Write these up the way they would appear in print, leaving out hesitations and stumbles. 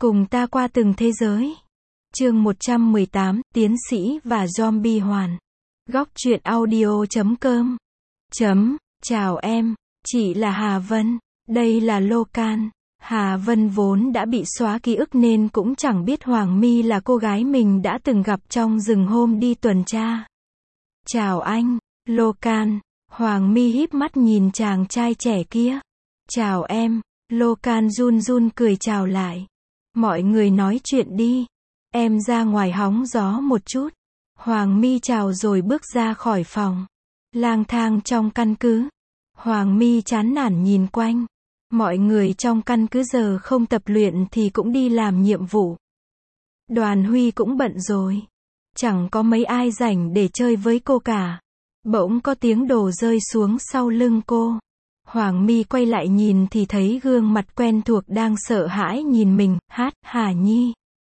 Cùng ta qua từng thế giới. Chương 118, Tiến sĩ và Zombie Hoàn. Góc truyện audio.com. Chào em, chị là Hà Vân, đây là Locan. Hà Vân vốn đã bị xóa ký ức nên cũng chẳng biết Hoàng My là cô gái mình đã từng gặp trong rừng hôm đi tuần tra. Chào anh, Locan. Hoàng My híp mắt nhìn chàng trai trẻ kia. Chào em, Locan run run cười chào lại. Mọi người nói chuyện đi. Em ra ngoài hóng gió một chút. Hoàng My chào rồi bước ra khỏi phòng. Lang thang trong căn cứ. Hoàng My chán nản nhìn quanh. Mọi người trong căn cứ giờ không tập luyện thì cũng đi làm nhiệm vụ. Đoàn Huy cũng bận rồi. Chẳng có mấy ai rảnh để chơi với cô cả. Bỗng có tiếng đồ rơi xuống sau lưng cô. Hoàng My quay lại nhìn thì thấy gương mặt quen thuộc đang sợ hãi nhìn mình, Hà Nhi.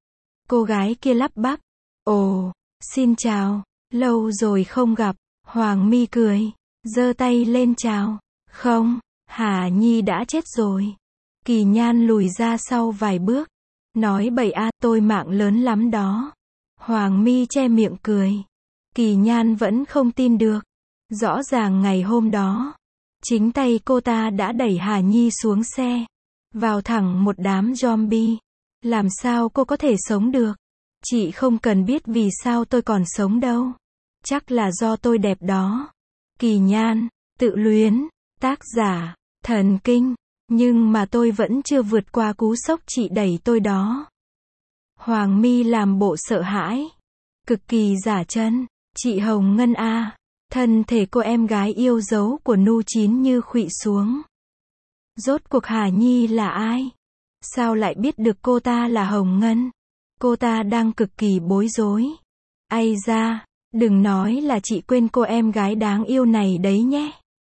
Cô gái kia lắp bắp. Ồ, xin chào, lâu rồi không gặp. Hoàng My cười, giơ tay lên chào. Không, Hà Nhi đã chết rồi. Kỳ Nhan lùi ra sau vài bước. Nói bậy à, tôi mạng lớn lắm đó. Hoàng My che miệng cười. Kỳ Nhan vẫn không tin được. Rõ ràng ngày hôm đó, chính tay cô ta đã đẩy Hà Nhi xuống xe. Vào thẳng một đám zombie. Làm sao cô có thể sống được? Chị không cần biết vì sao tôi còn sống đâu. Chắc là do tôi đẹp đó. Kỳ Nhan, tự luyến, tác giả, thần kinh. Nhưng mà tôi vẫn chưa vượt qua cú sốc chị đẩy tôi đó. Hoàng My làm bộ sợ hãi. Cực kỳ giả chân. Chị Hồng Ngân à. Thân thể cô em gái yêu dấu của Nu Chín như khuỵu xuống. Rốt cuộc Hà Nhi là ai? Sao lại biết được cô ta là Hồng Ngân? Cô ta đang cực kỳ bối rối. Ây da, đừng nói là chị quên cô em gái đáng yêu này đấy nhé.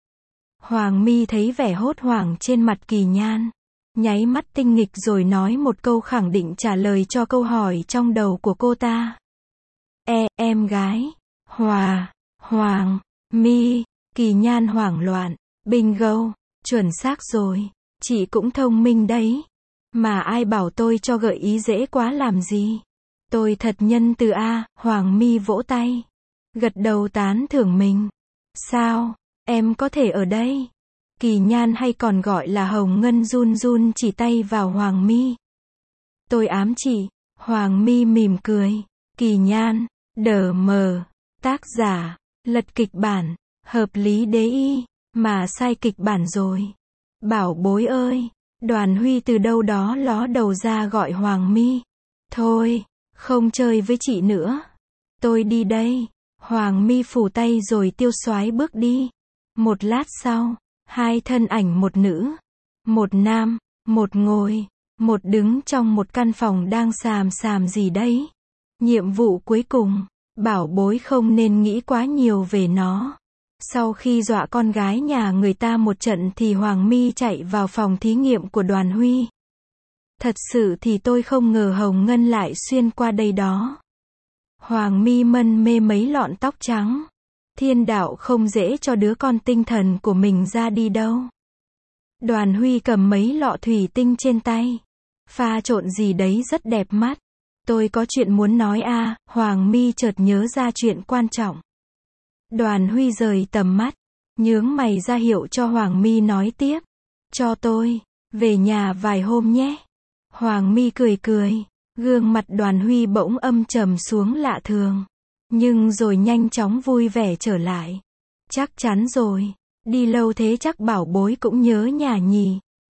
Hoàng My thấy vẻ hốt hoảng trên mặt Kỳ Nhan. Nháy mắt tinh nghịch rồi nói một câu khẳng định trả lời cho câu hỏi trong đầu của cô ta. Em gái. Hoàng My. Kỳ Nhan hoảng loạn. Bingo, chuẩn xác rồi. Chị cũng thông minh đấy. Mà ai bảo tôi cho gợi ý dễ quá làm gì. Tôi thật nhân từ a. Hoàng My vỗ tay. Gật đầu tán thưởng mình. Sao, em có thể ở đây? Kỳ Nhan hay còn gọi là Hồng Ngân run run chỉ tay vào Hoàng My. Tôi ám chỉ. Hoàng My mỉm cười. Kỳ Nhan, đờ mờ. Tác giả, lật kịch bản, hợp lý đế y, mà sai kịch bản rồi. Bảo bối ơi, Đoàn Huy từ đâu đó ló đầu ra gọi Hoàng My. Thôi, không chơi với chị nữa. Tôi đi đây. Hoàng My phủ tay rồi tiêu xoái bước đi. Một lát sau, hai thân ảnh một nữ, một nam, một ngồi, một đứng trong một căn phòng đang xàm gì đấy. Nhiệm vụ cuối cùng. Bảo bối không nên nghĩ quá nhiều về nó. Sau khi dọa con gái nhà người ta một trận thì Hoàng My chạy vào phòng thí nghiệm của Đoàn Huy. Thật sự thì tôi không ngờ Hồng Ngân lại xuyên qua đây đó. Hoàng My mân mê mấy lọn tóc trắng. Thiên đạo không dễ cho đứa con tinh thần của mình ra đi đâu. Đoàn Huy cầm mấy lọ thủy tinh trên tay. Pha trộn gì đấy rất đẹp mắt. Tôi có chuyện muốn nói a. Hoàng My chợt nhớ ra chuyện quan trọng. Đoàn Huy rời tầm mắt, nhướng mày ra hiệu cho Hoàng My nói tiếp. Cho tôi, về nhà vài hôm nhé. Hoàng My cười, gương mặt Đoàn Huy bỗng âm trầm xuống lạ thường. Nhưng rồi nhanh chóng vui vẻ trở lại. Chắc chắn rồi, đi lâu thế chắc bảo bối cũng nhớ nhà nhỉ.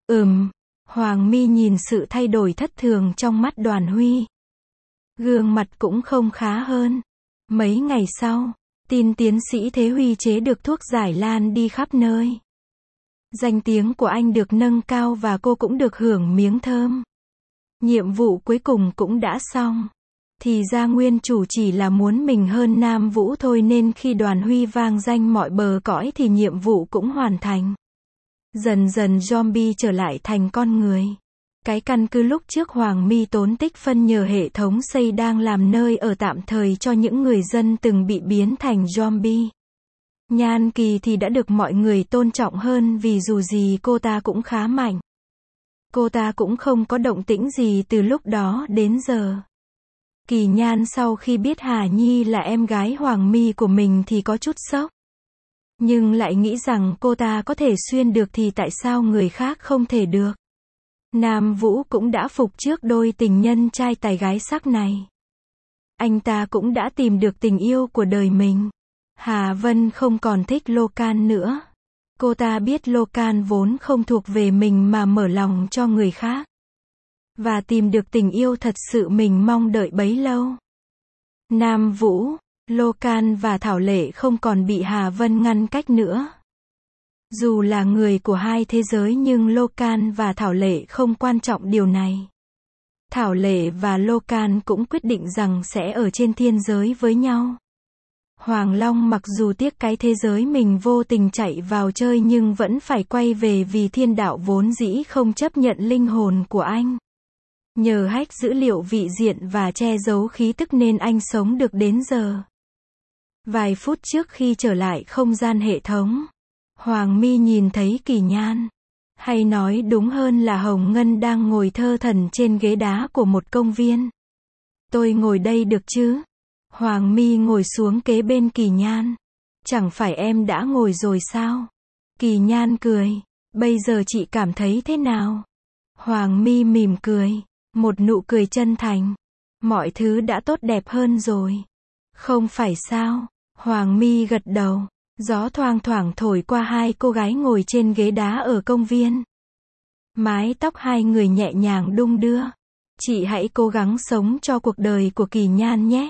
Hoàng My nhìn sự thay đổi thất thường trong mắt Đoàn Huy. Gương mặt cũng không khá hơn. Mấy ngày sau, tin tiến sĩ Thế Huy chế được thuốc giải lan đi khắp nơi. Danh tiếng của anh được nâng cao và cô cũng được hưởng miếng thơm. Nhiệm vụ cuối cùng cũng đã xong. Thì ra nguyên chủ chỉ là muốn mình hơn Nam Vũ thôi nên khi Đoàn Huy vang danh mọi bờ cõi thì nhiệm vụ cũng hoàn thành. Dần dần zombie trở lại thành con người. Cái căn cứ lúc trước Hoàng My tốn tích phân nhờ hệ thống xây đang làm nơi ở tạm thời cho những người dân từng bị biến thành zombie. Nhan Kỳ thì đã được mọi người tôn trọng hơn vì dù gì cô ta cũng khá mạnh. Cô ta cũng không có động tĩnh gì từ lúc đó đến giờ. Kỳ Nhan sau khi biết Hà Nhi là em gái Hoàng My của mình thì có chút sốc. Nhưng lại nghĩ rằng cô ta có thể xuyên được thì tại sao người khác không thể được. Nam Vũ cũng đã phục trước đôi tình nhân trai tài gái sắc này. Anh ta cũng đã tìm được tình yêu của đời mình. Hà Vân không còn thích Locan nữa. Cô ta biết Locan vốn không thuộc về mình mà mở lòng cho người khác. Và tìm được tình yêu thật sự mình mong đợi bấy lâu. Nam Vũ, Locan và Thảo Lệ không còn bị Hà Vân ngăn cách nữa. Dù là người của hai thế giới nhưng Locan và Thảo Lệ không quan trọng điều này. Thảo Lệ và Locan cũng quyết định rằng sẽ ở trên thiên giới với nhau. Hoàng Long mặc dù tiếc cái thế giới mình vô tình chạy vào chơi nhưng vẫn phải quay về vì thiên đạo vốn dĩ không chấp nhận linh hồn của anh. Nhờ hack dữ liệu vị diện và che giấu khí tức nên anh sống được đến giờ. Vài phút trước khi trở lại không gian hệ thống, Hoàng My nhìn thấy Kỳ Nhan, hay nói đúng hơn là Hồng Ngân đang ngồi thơ thẩn trên ghế đá của một công viên. Tôi ngồi đây được chứ? Hoàng My ngồi xuống kế bên Kỳ Nhan. Chẳng phải em đã ngồi rồi sao? Kỳ Nhan cười. Bây giờ chị cảm thấy thế nào? Hoàng My mỉm cười. Một nụ cười chân thành. Mọi thứ đã tốt đẹp hơn rồi. Không phải sao? Hoàng My gật đầu. Gió thoang thoảng thổi qua hai cô gái ngồi trên ghế đá ở công viên. Mái tóc hai người nhẹ nhàng đung đưa. Chị hãy cố gắng sống cho cuộc đời của Kỳ Nhan nhé.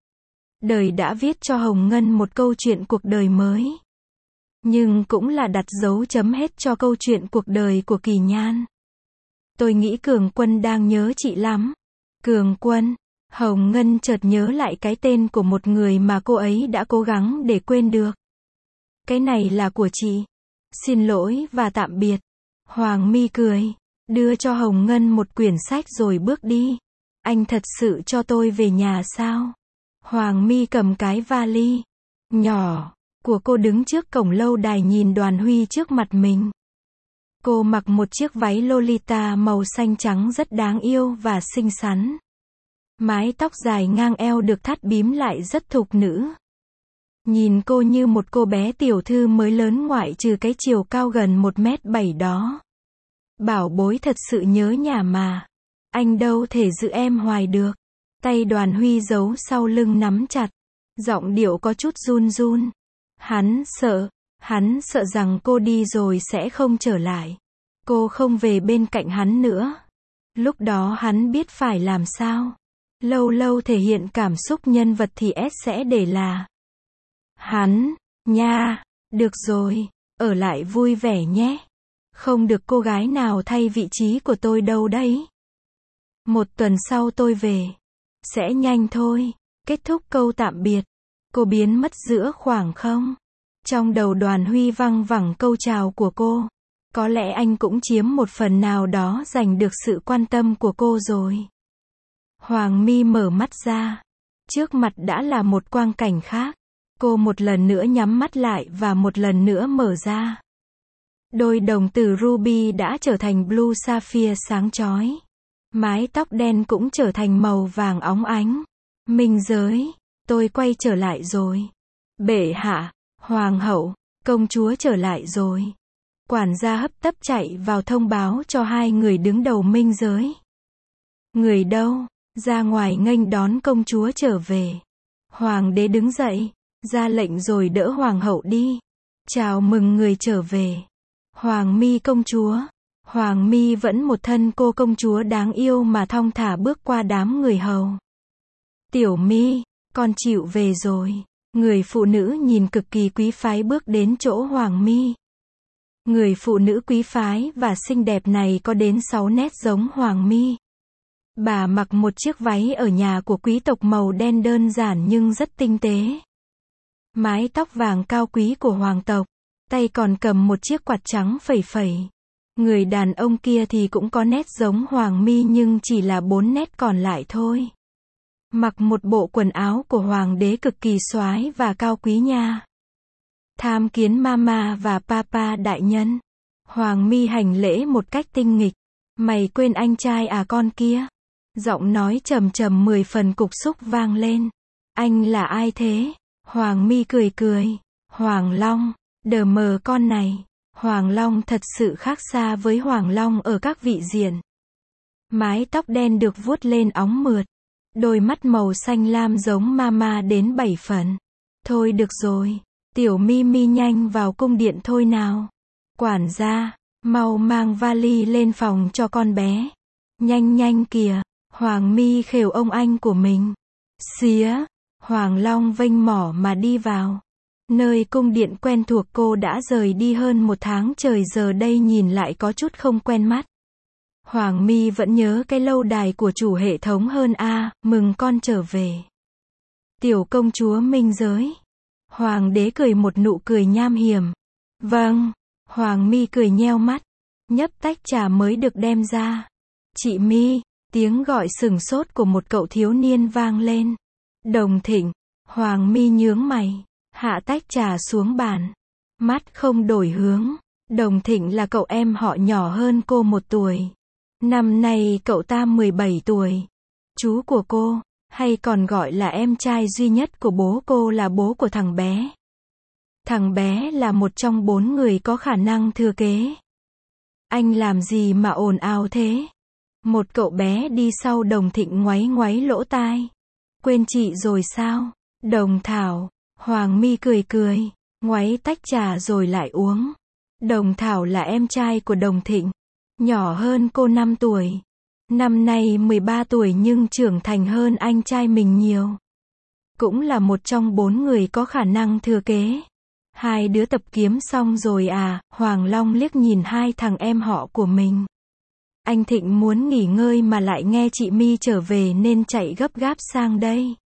Đời đã viết cho Hồng Ngân một câu chuyện cuộc đời mới. Nhưng cũng là đặt dấu chấm hết cho câu chuyện cuộc đời của Kỳ Nhan. Tôi nghĩ Cường Quân đang nhớ chị lắm. Cường Quân. Hồng Ngân chợt nhớ lại cái tên của một người mà cô ấy đã cố gắng để quên được. Cái này là của chị. Xin lỗi và tạm biệt. Hoàng My cười. Đưa cho Hồng Ngân một quyển sách rồi bước đi. Anh thật sự cho tôi về nhà sao? Hoàng My cầm cái vali nhỏ của cô đứng trước cổng lâu đài nhìn Đoàn Huy trước mặt mình. Cô mặc một chiếc váy Lolita màu xanh trắng rất đáng yêu và xinh xắn. Mái tóc dài ngang eo được thắt bím lại rất thục nữ. Nhìn cô như một cô bé tiểu thư mới lớn ngoại trừ cái chiều cao gần 1m7 đó. Bảo bối thật sự nhớ nhà mà. Anh đâu thể giữ em hoài được. Tay Đoàn Huy giấu sau lưng nắm chặt. Giọng điệu có chút run run. Hắn sợ rằng cô đi rồi sẽ không trở lại. Cô không về bên cạnh hắn nữa. Lúc đó hắn biết phải làm sao. Lâu lâu thể hiện cảm xúc nhân vật thì sẽ để là hắn, nha, được rồi, ở lại vui vẻ nhé. Không được cô gái nào thay vị trí của tôi đâu đấy. 1 tuần sau tôi về. Sẽ nhanh thôi. Kết thúc câu tạm biệt. Cô biến mất giữa khoảng không. Trong đầu Đoàn Huy văng vẳng câu chào của cô. Có lẽ anh cũng chiếm một phần nào đó giành được sự quan tâm của cô rồi. Hoàng My mở mắt ra. Trước mặt đã là một quang cảnh khác. Cô một lần nữa nhắm mắt lại và một lần nữa mở ra. Đôi đồng tử ruby đã trở thành blue sapphire sáng chói. Mái tóc đen cũng trở thành màu vàng óng ánh. Minh giới, tôi quay trở lại rồi. Bệ hạ, hoàng hậu, công chúa trở lại rồi. Quản gia hấp tấp chạy vào thông báo cho hai người đứng đầu minh giới. Người đâu? Ra ngoài nghênh đón công chúa trở về. Hoàng đế đứng dậy, ra lệnh rồi đỡ hoàng hậu đi. Chào mừng người trở về. Hoàng My công chúa. Hoàng My vẫn một thân cô công chúa đáng yêu mà thong thả bước qua đám người hầu. Tiểu My, con chịu về rồi. Người phụ nữ nhìn cực kỳ quý phái bước đến chỗ Hoàng My. Người phụ nữ quý phái và xinh đẹp này có đến 6 nét giống Hoàng My. Bà mặc một chiếc váy ở nhà của quý tộc màu đen đơn giản nhưng rất tinh tế. Mái tóc vàng cao quý của hoàng tộc. Tay còn cầm một chiếc quạt trắng phẩy phẩy. Người đàn ông kia thì cũng có nét giống Hoàng My nhưng chỉ là 4 nét còn lại thôi. Mặc một bộ quần áo của hoàng đế cực kỳ soái và cao quý nha. Tham kiến mama và papa đại nhân. Hoàng My hành lễ một cách tinh nghịch. Mày quên anh trai à con kia? Giọng nói trầm trầm 10 phần cục xúc vang lên. Anh là ai thế? Hoàng My cười cười. Hoàng Long, đờ mờ con này. Hoàng Long thật sự khác xa với Hoàng Long ở các vị diện. Mái tóc đen được vuốt lên óng mượt. Đôi mắt màu xanh lam giống mama đến 7 phần. Thôi được rồi, tiểu Mimi nhanh vào cung điện thôi nào. Quản gia, mau mang vali lên phòng cho con bé. Nhanh nhanh kìa, Hoàng My khều ông anh của mình. Xía, Hoàng Long vênh mỏ mà đi vào. Nơi cung điện quen thuộc cô đã rời đi hơn 1 tháng trời giờ đây nhìn lại có chút không quen mắt. Hoàng My vẫn nhớ cái lâu đài của chủ hệ thống hơn a, mừng con trở về. Tiểu công chúa minh giới. Hoàng đế cười một nụ cười nham hiểm. Vâng, Hoàng My cười nheo mắt, nhấp tách trà mới được đem ra. Chị My, tiếng gọi sừng sốt của một cậu thiếu niên vang lên. Đồng Thịnh, Hoàng My nhướng mày, hạ tách trà xuống bàn. Mắt không đổi hướng. Đồng Thịnh là cậu em họ nhỏ hơn cô 1 tuổi. Năm nay cậu ta 17 tuổi. Chú của cô, hay còn gọi là em trai duy nhất của bố cô là bố của thằng bé. Thằng bé là một trong 4 người có khả năng thừa kế. Anh làm gì mà ồn ào thế? Một cậu bé đi sau Đồng Thịnh ngoáy ngoáy lỗ tai. Quên chị rồi sao? Đồng Thảo, Hoàng My cười cười, ngoáy tách trà rồi lại uống. Đồng Thảo là em trai của Đồng Thịnh, nhỏ hơn cô 5 tuổi. Năm nay 13 tuổi nhưng trưởng thành hơn anh trai mình nhiều. Cũng là một trong 4 người có khả năng thừa kế. Hai đứa tập kiếm xong rồi à? Hoàng Long liếc nhìn hai thằng em họ của mình. Anh Thịnh muốn nghỉ ngơi mà lại nghe chị My trở về nên chạy gấp gáp sang đây.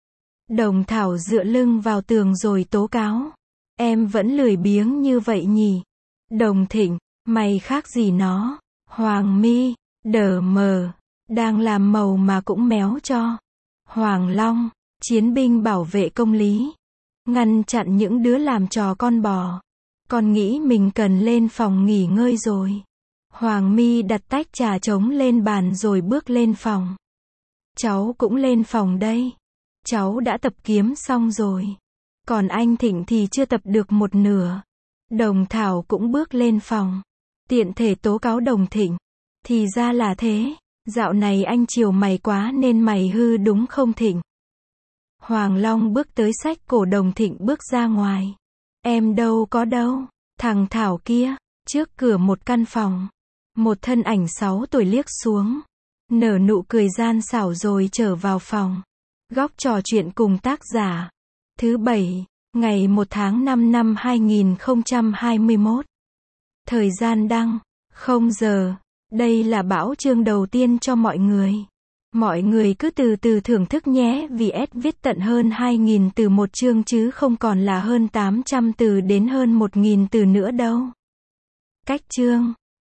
Đồng Thảo dựa lưng vào tường rồi tố cáo. Em vẫn lười biếng như vậy nhỉ? Đồng Thịnh, mày khác gì nó? Hoàng My, đờ mờ, đang làm màu mà cũng méo cho. Hoàng Long, chiến binh bảo vệ công lý. Ngăn chặn những đứa làm trò con bò. Con nghĩ mình cần lên phòng nghỉ ngơi rồi. Hoàng My đặt tách trà trống lên bàn rồi bước lên phòng. Cháu cũng lên phòng đây. Cháu đã tập kiếm xong rồi. Còn anh Thịnh thì chưa tập được một nửa. Đồng Thảo cũng bước lên phòng. Tiện thể tố cáo Đồng Thịnh. Thì ra là thế. Dạo này anh chiều mày quá nên mày hư đúng không Thịnh? Hoàng Long bước tới xách cổ Đồng Thịnh bước ra ngoài. Em đâu có đâu. Thằng Thảo kia. Trước cửa một căn phòng. Một thân ảnh 6 tuổi liếc xuống. Nở nụ cười gian xảo rồi trở vào phòng. Góc trò chuyện cùng tác giả. Thứ 7, ngày 1 tháng 5 năm 2021. Thời gian đăng, 0 giờ. Đây là bảo chương đầu tiên cho mọi người. Mọi người cứ từ từ thưởng thức nhé vì S viết tận hơn 2.000 từ một chương chứ không còn là hơn 800 từ đến hơn 1.000 từ nữa đâu. Cách chương